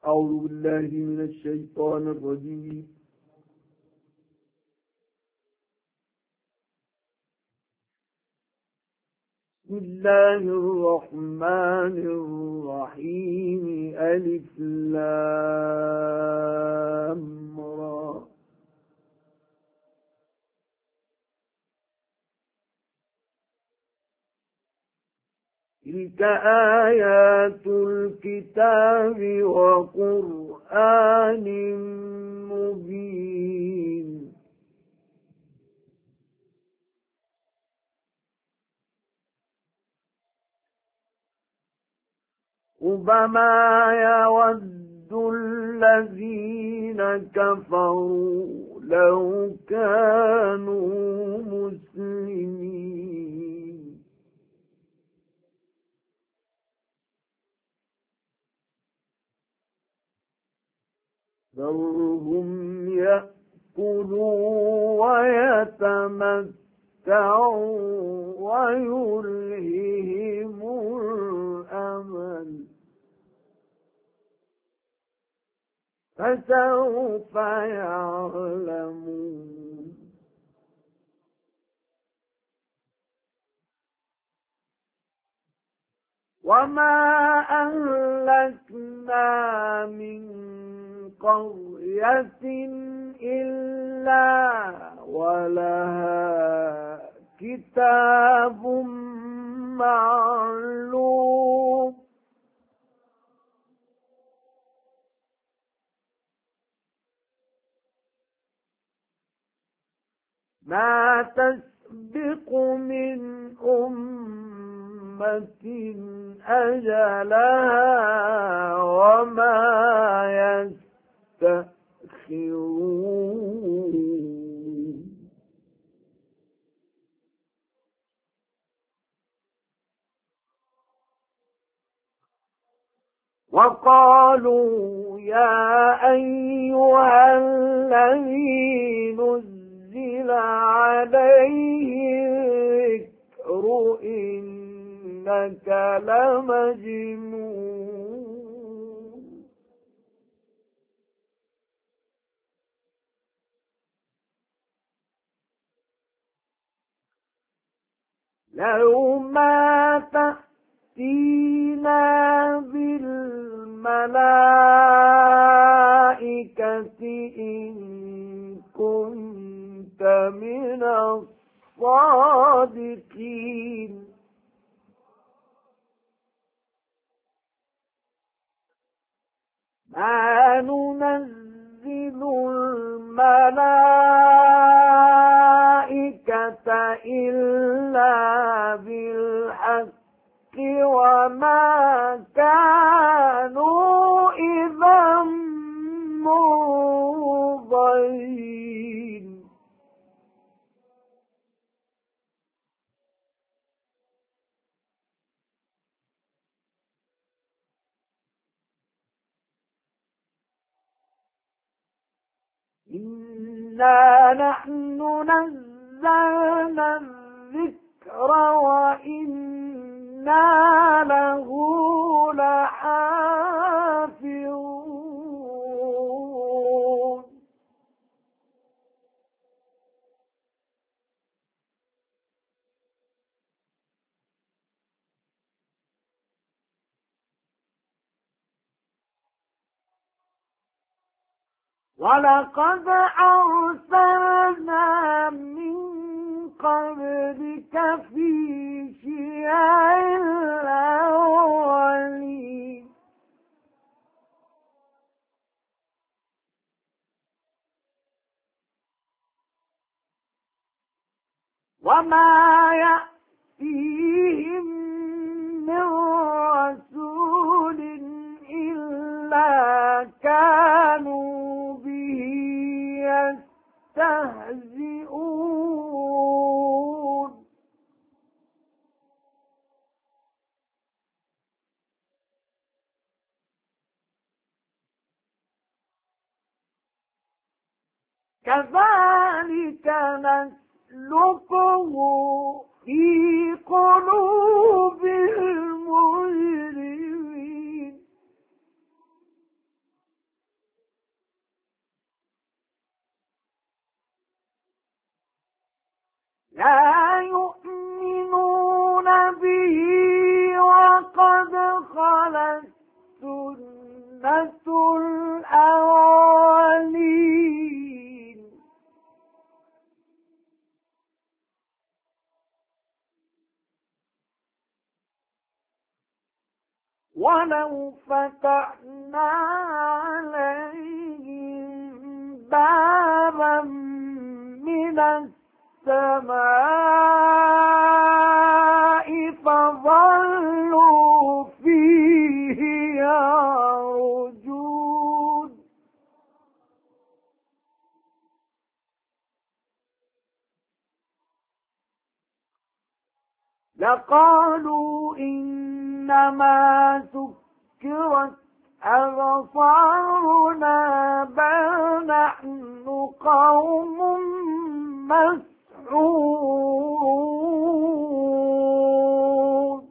أعوذ بالله من الشيطان الرجيم. بسم الله الرحمن الرحيم. ألف لام را. تلك آيات الكتاب وقرآن مبين. ربما يود الذين كفروا لو كانوا مسلمين. ذرهم يأكلوا ويتمتعوا ويلههم الأمل، فسوف يعلمون. وما أهلكنا من قرية إلا ولها كتاب معلوم. ما تسبق من أمة أجلها وما يستأخرون. وقالوا يا أيها الذي نزل عليه الذكر إنك لمجنون. لو ما تأتينا بالملائكة إن كنت من الصادقين. ما ننزل الملائكة إلا بالحق وما كانوا إذا منظرين. إنا نحن نزلنا الذكر وإنا له لحافظون. ولقد أرسلنا من قبلك في شيع الأولين. وما يأتيهم من رسول إلا كانوا به يستهزئون. كذلك نسلكه في قلوب المجرمين. لا يؤمنون به وقد خلت سنة الأولين ولو فتحنا عليهم بابا من السماء فظلوا فيه يعرجون لقالوا إنما سكرت أبصارنا بل نحن قوم مسحورون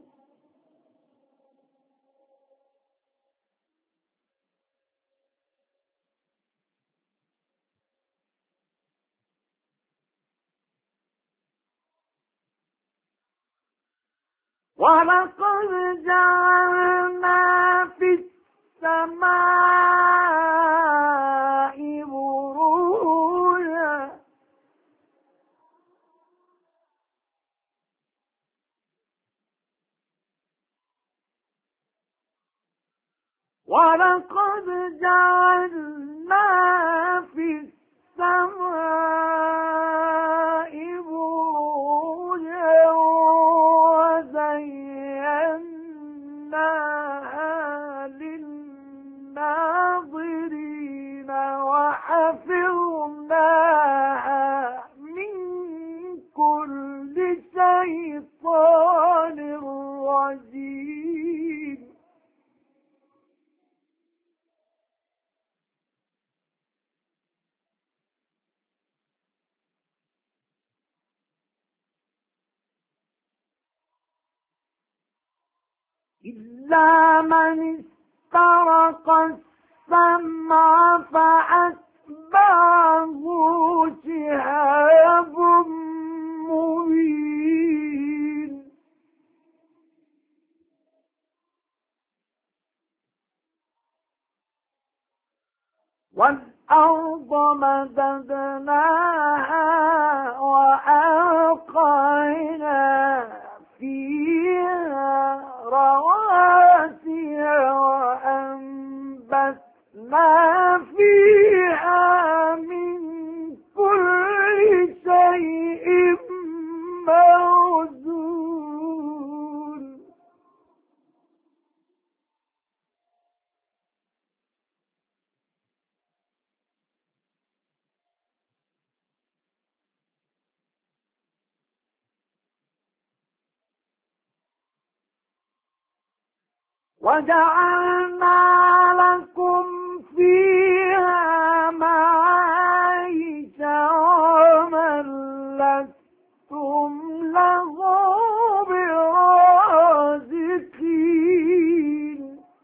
ولقد جعلنا في السماء بروجا ولقد جعلنا في السماء بروجا وزيناها للناظرين وحفظناها من كل شيطان رجيم إلا من استرق السمع فأتبعه شهاب مبين والأرض مددناها وألقينا فيها رواسي وأنبتنا فيها من كل شيء موزون وجعلنا لكم فيها معايش ومن لستم له برازقين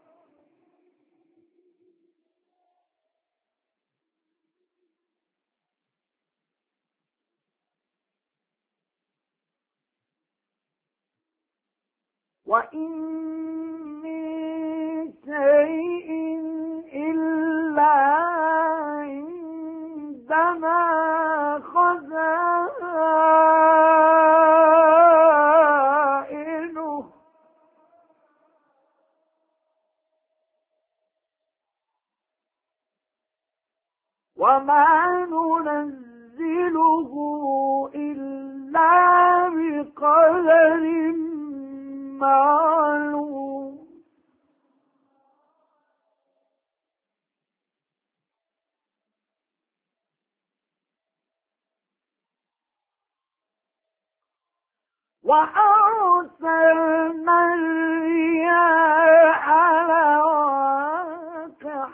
وإن من شيء إلا عندنا خزائنه وما ننزله إلا بقدر معلوم وأرسلنا الرياح لواقح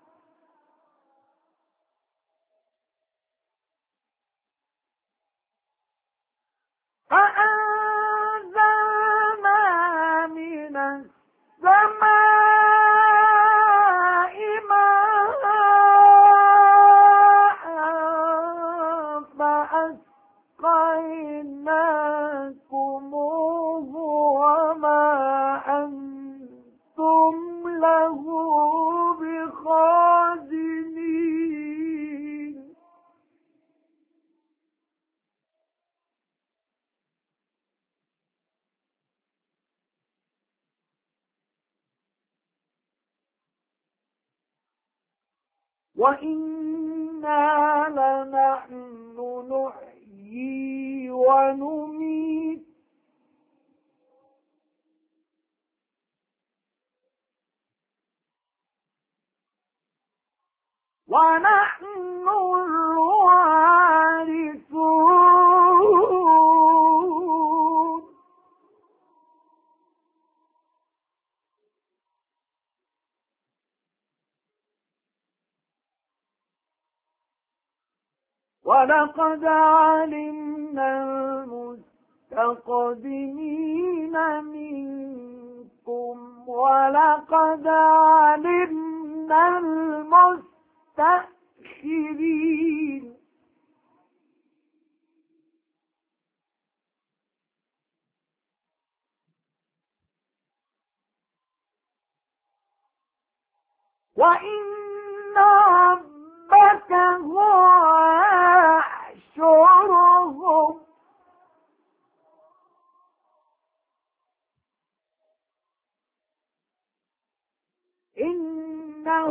فأنزلنا من السماء ماء فأسقيناكم وإنا لنحن نحيي ونميت ونحن الوارثون ولقد علمنا المستقدمين منكم ولقد علمنا المستأخرين وإن ربك هو يحشرهم إنه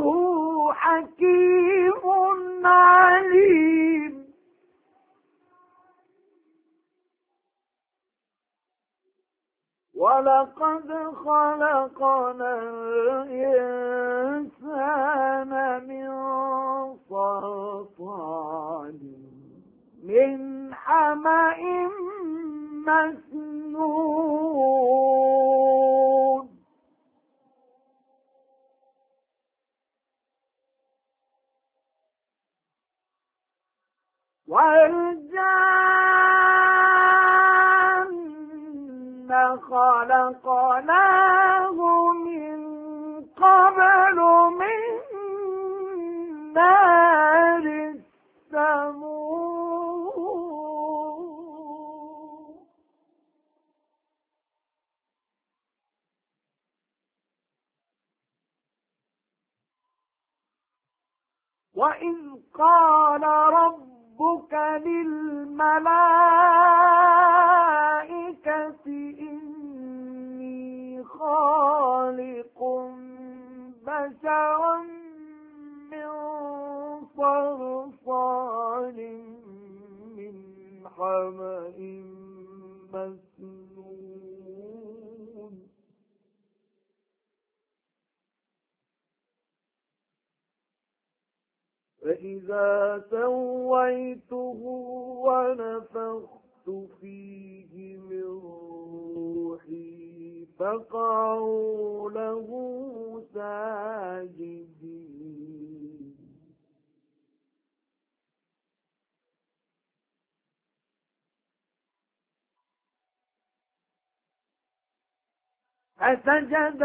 حكيم عليم ولقد خلقنا الإنسان من صلصال من حمأ مسنون والجان خلقناه من قبل من نار السموم وإذ قال ربك للملائكة إني خالق بشرا من صلصال من حمأ مسنون فإذا سويته ونفخت فيه من روحي فقعوا له ساجدين فسجد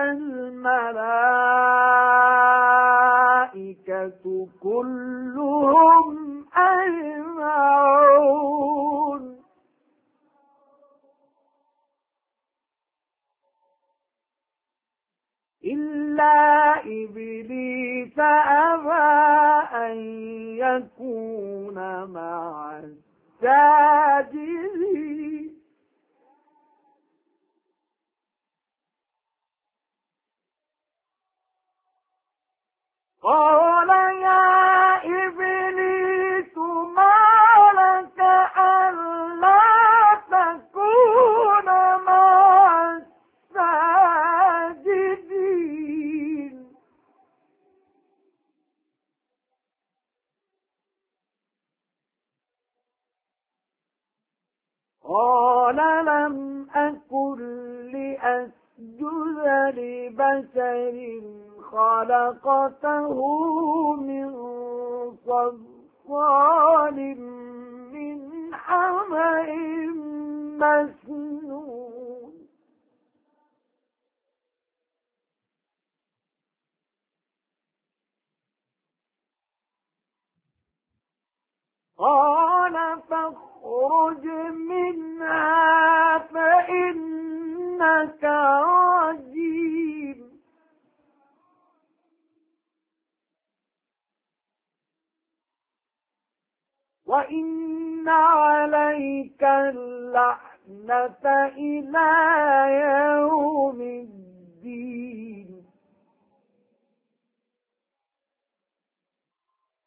الملائكة كلهم أجمعون إلا إبليس أبى أن يكون مع الساجدين قال يا إبليس ما لك ألا تكون مع الساجدين قال لم أكن لأسجد لبشر خلقته من صلصال من حمأ مسنون قال فاخرج منها فإنك رجيم وإن عليك اللعنة إلى يوم الدين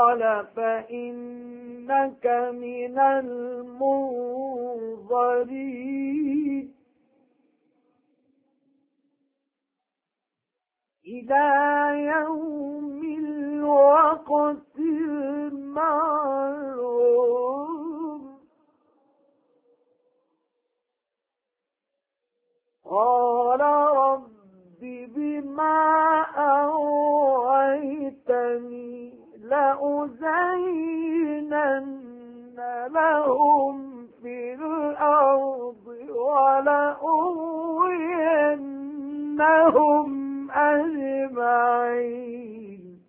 قال فإنك من المنظرين إلى يوم الوقت المعلوم قال رب بما أغويتني لأزينن لهم في الأرض ولأغوينهم أجمعين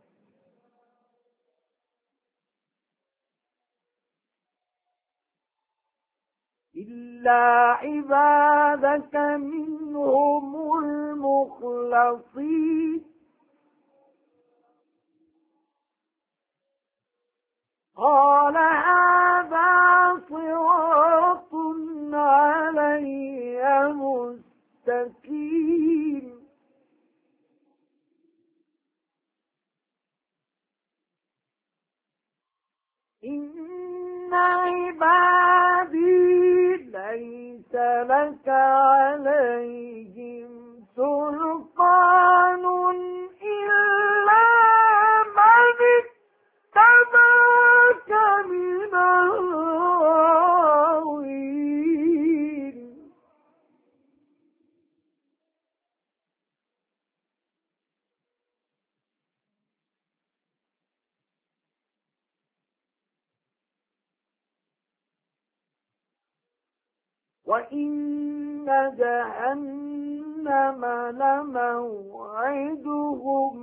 إلا عبادك منهم المخلصين قال هذا صراط علي مستقيم إن عبادي ليس لك عليهم سلطان إلا من اتبعك من الغاوين وإن جهنم لموعدهم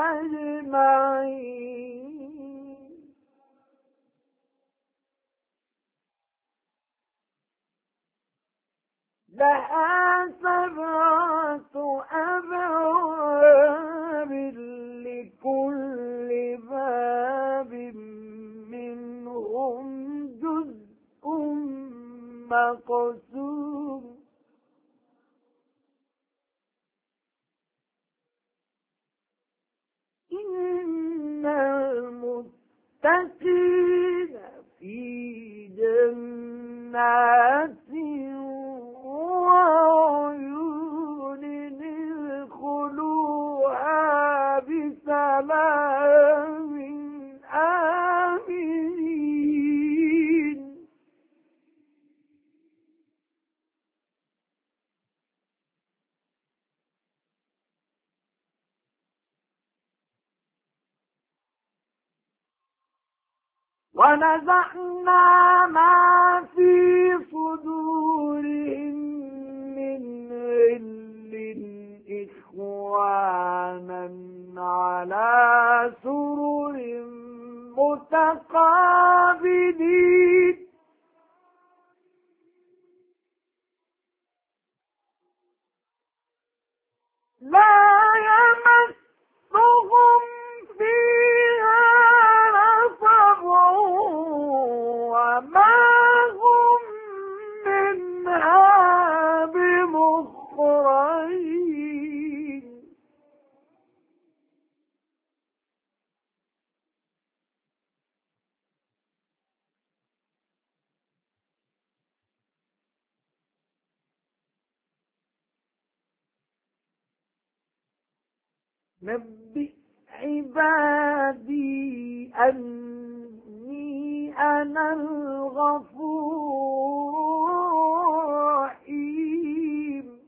أجمعين لها 7 أبواب لكل باب منهم جزء مقسوم إن المتقين في جنات وعيون ادخلوها بسلام آمنين ونزعنا ما في صدورهم من غل إخوانا على سرر متقابلين لا يمسهم فيها نصب وما هم منها بمخرجين نبئ عبادي أني أنا الغفور الرحيم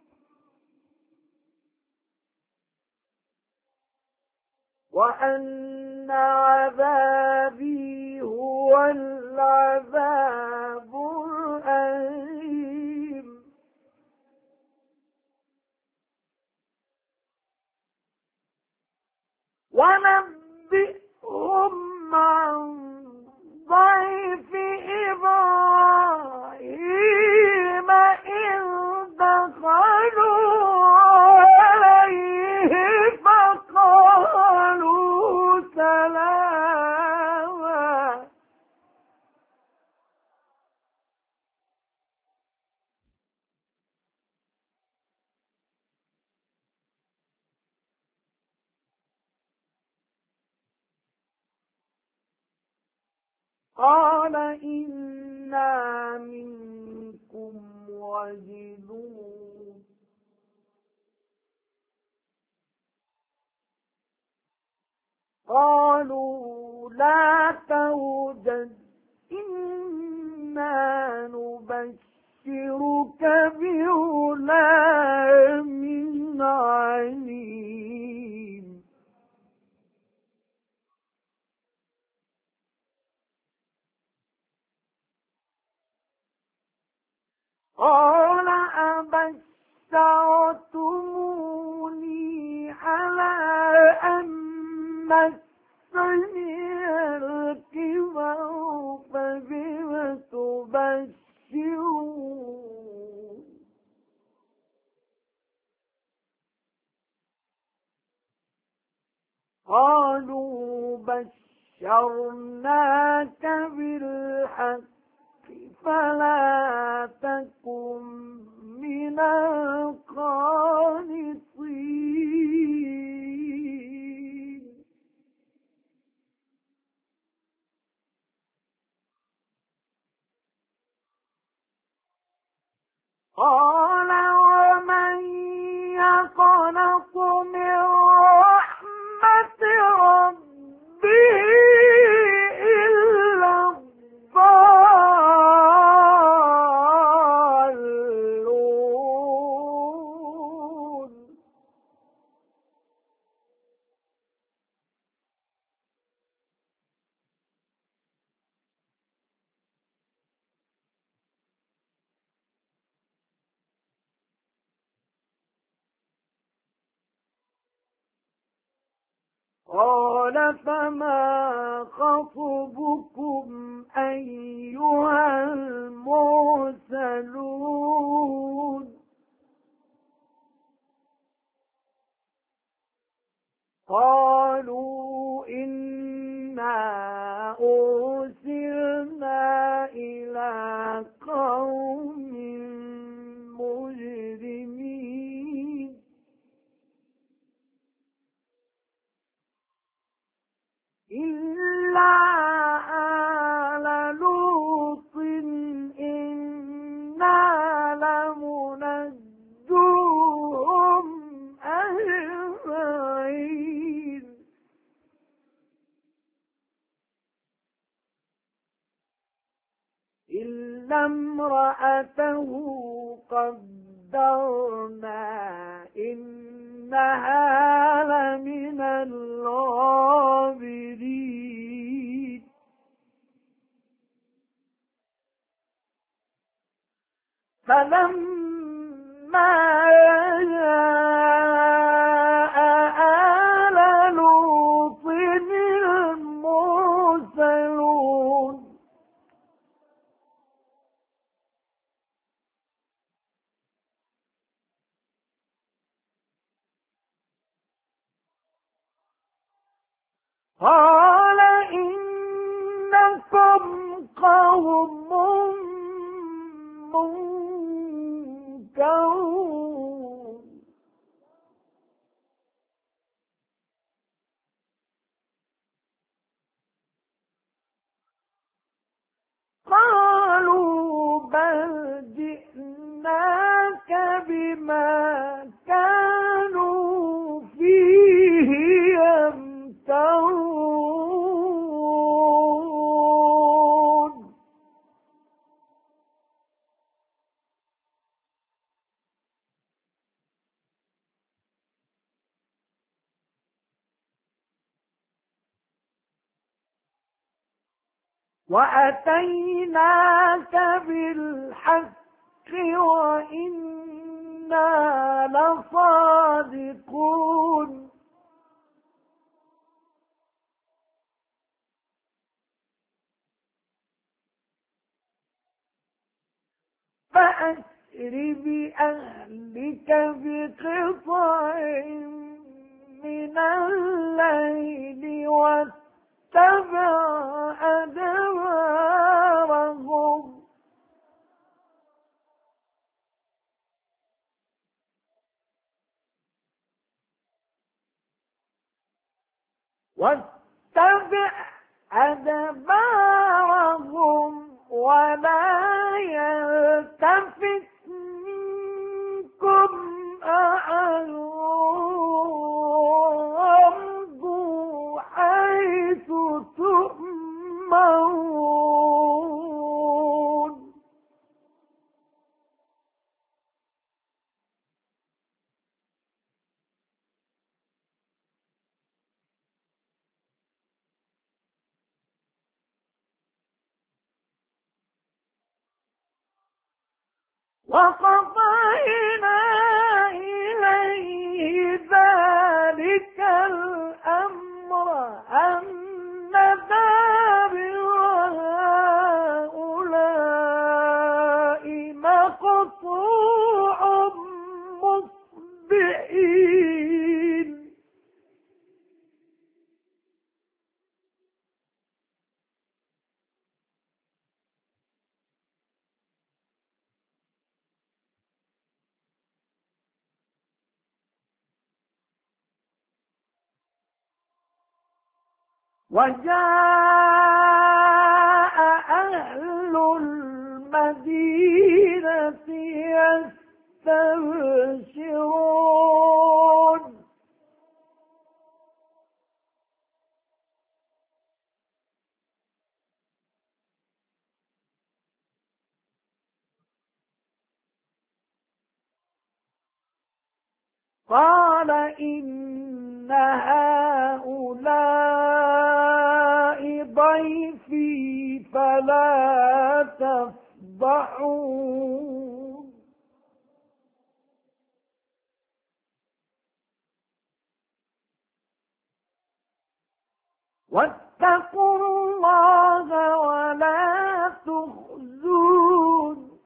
وأن عذابي هو العذاب الأليم ونبئهم عن ضيف إبراهيم إذ دخلوا عليه فقالوا سلاما قال إنا منكم وجلون قالوا لا توجل إنا نبشرك بغلام عليم قال أبشرتموني على أن مسني الكبر فبم تبشرون قالوا بشرناك بالحق فلا تكن من القانطين قال ومن يقنط من رحمة ربه إلا الضالون قال فما خطبكم أيها المرسلون قالوا إنا أرسلنا إلى قوم مجرمين إلا آل لوط إنا لمنجوهم أجمعين إلا امرأته قدرنا إنها لمن الغابرين فلما جاء آل لوط المرسلون قال إنكم قوم منكرون قالوا بل جئناك بما كانوا فيه يمترون وأتيناك بالحق وإنا لصادقون فأسر بأهلك بقطع من الليل واتبع أدبارهم واتبع أدبارهم ولا يلتفت منكم أحد وامضوا حيث تؤمرون وقضينا إليه ذلك الأمر أن دابر هؤلاء مقطوع مصبحين وجاء أهل المدينة يستبشرون قال إن هؤلاء ضيفي فلا تفضحون واتقوا الله ولا تخزون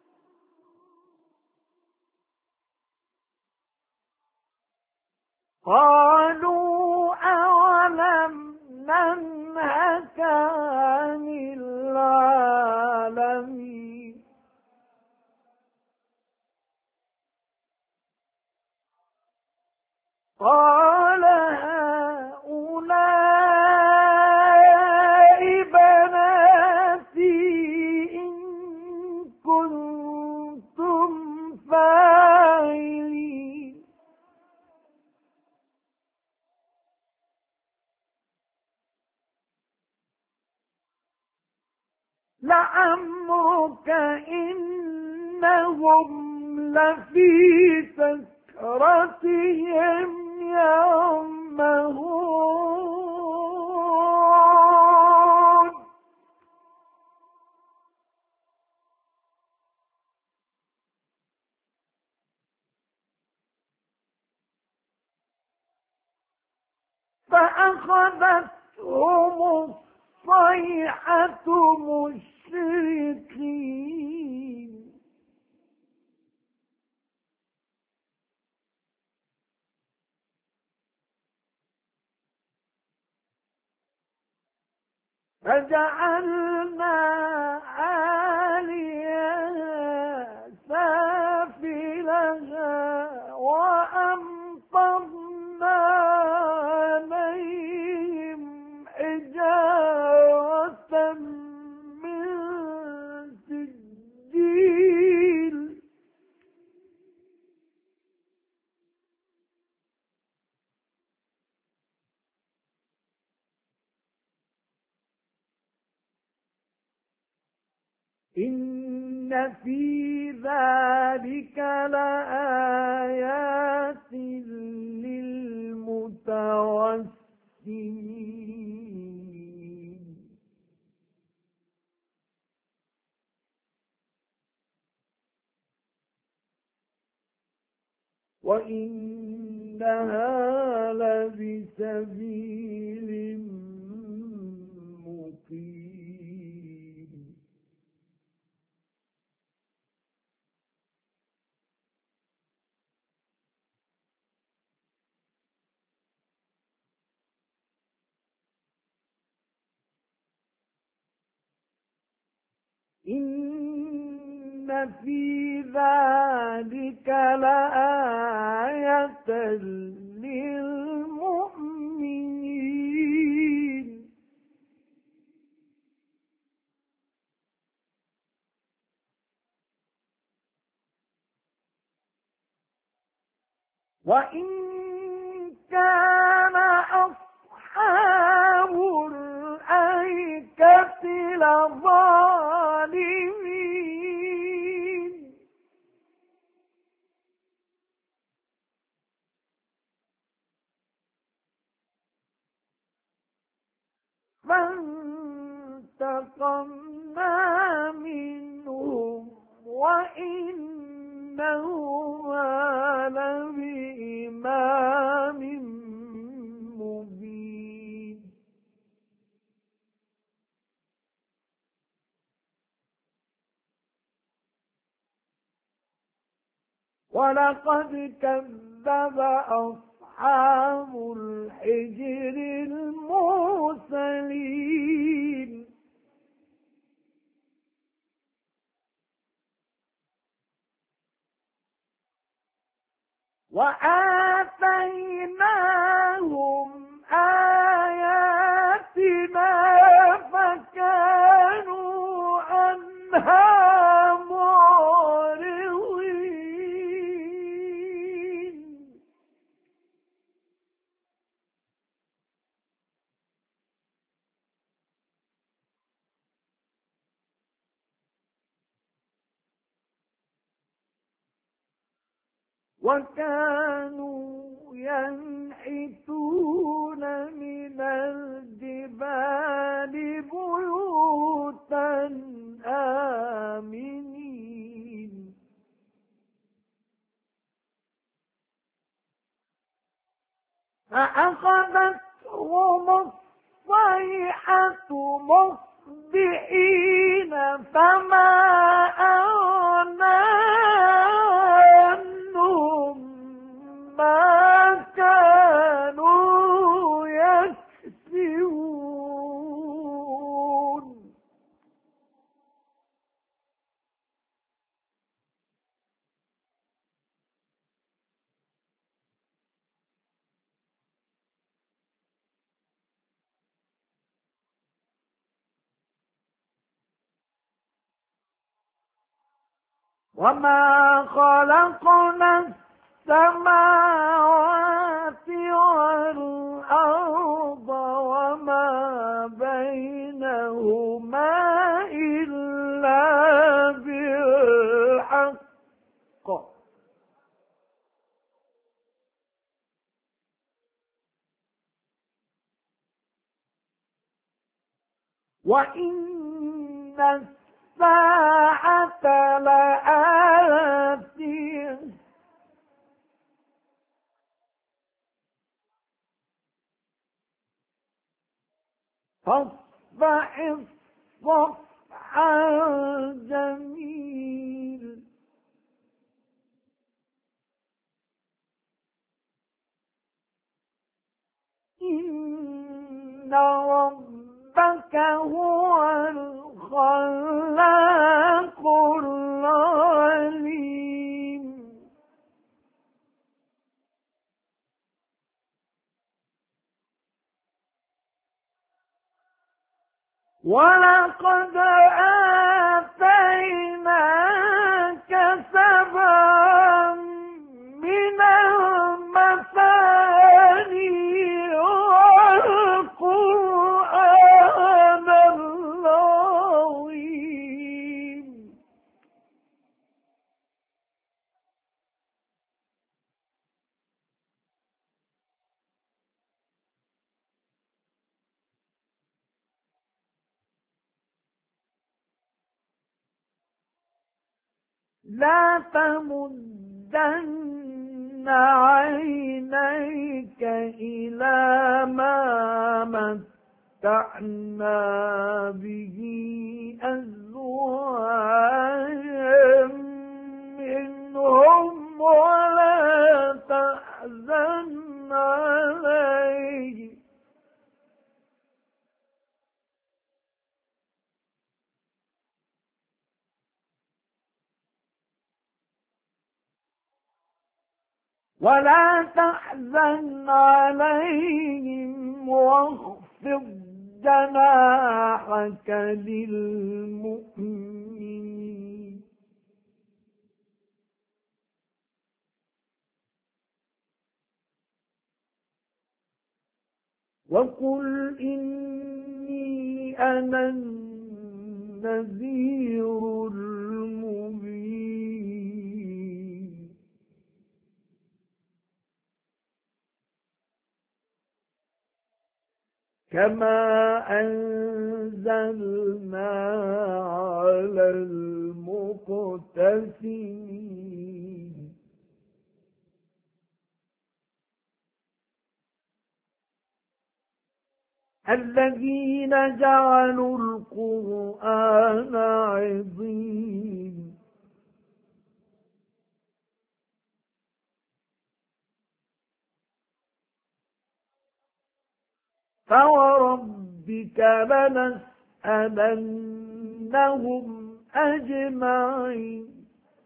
قالوا أولم ننهك عن العالمين قال هؤلاء بناتي إن كنتم فاعلين لعمرك إنهم لفي سكرتهم يعمهون فأخذتهم الصيحة مشرقين فجعلنا عاليها سافلها وأمطرنا عليهم حجارة من سجيل إن في ذلك لآيات للمتوسمين وإنها لبسبيل مقيم إن في ذلك لآية للمؤمنين وإن كان أصحاب الأيكة لظالمين فانتقمنا منهم وإنهما لبإمام مبين ولقد كذب أصحاب الحجر المرسلين وآتيناهم آياتنا فكانوا عنها معرضين وكانوا ينحتون من الجبال بيوتا آمنين فأخذتهم الصيحة مصبحين فما أغنى عنهم ما كانوا يكسبون وما خلقنا السماوات والأرض وما بينهما إلا بالحق وإن الساعة لآتية فاصفح الصفح الجميل إن ربك هو الخلاق العليم ولقد آتيناك سبعا من المثاني والقرآن العظيم لا تمدن عينيك إلى ما متعنا به أزواجا منهم ولا تحزن عليهم واخفض جناحك للمؤمنين وقل إني أنا النذير المبين كما أنزلنا على المقتسمين الذين جعلوا القرآن عضين فوربك لنسألنهم أجمعين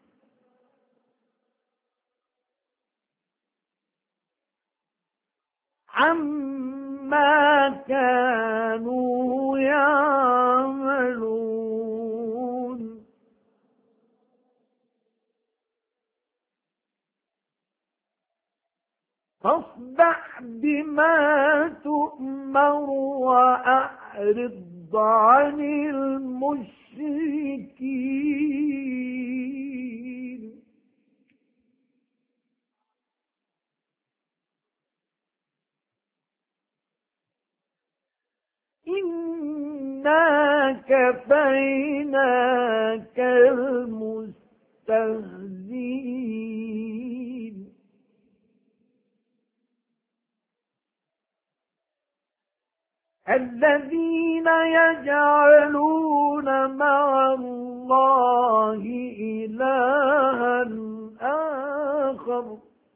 عما كانوا يعملون فاصدع بما تؤمر وأعرض عن المشركين إنا كفيناك المستهزئين الذين يجعلون مع الله إلها آخر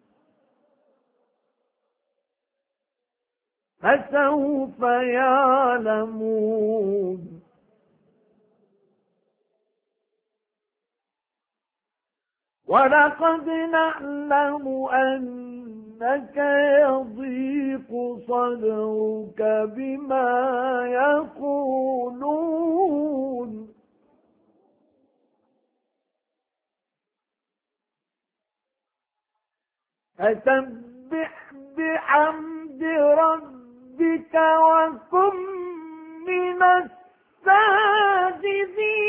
فسوف يعلمون ولقد نعلم أنك يضيق صدرك بما يقولون فسبح بحمد ربك وكن من الساجدين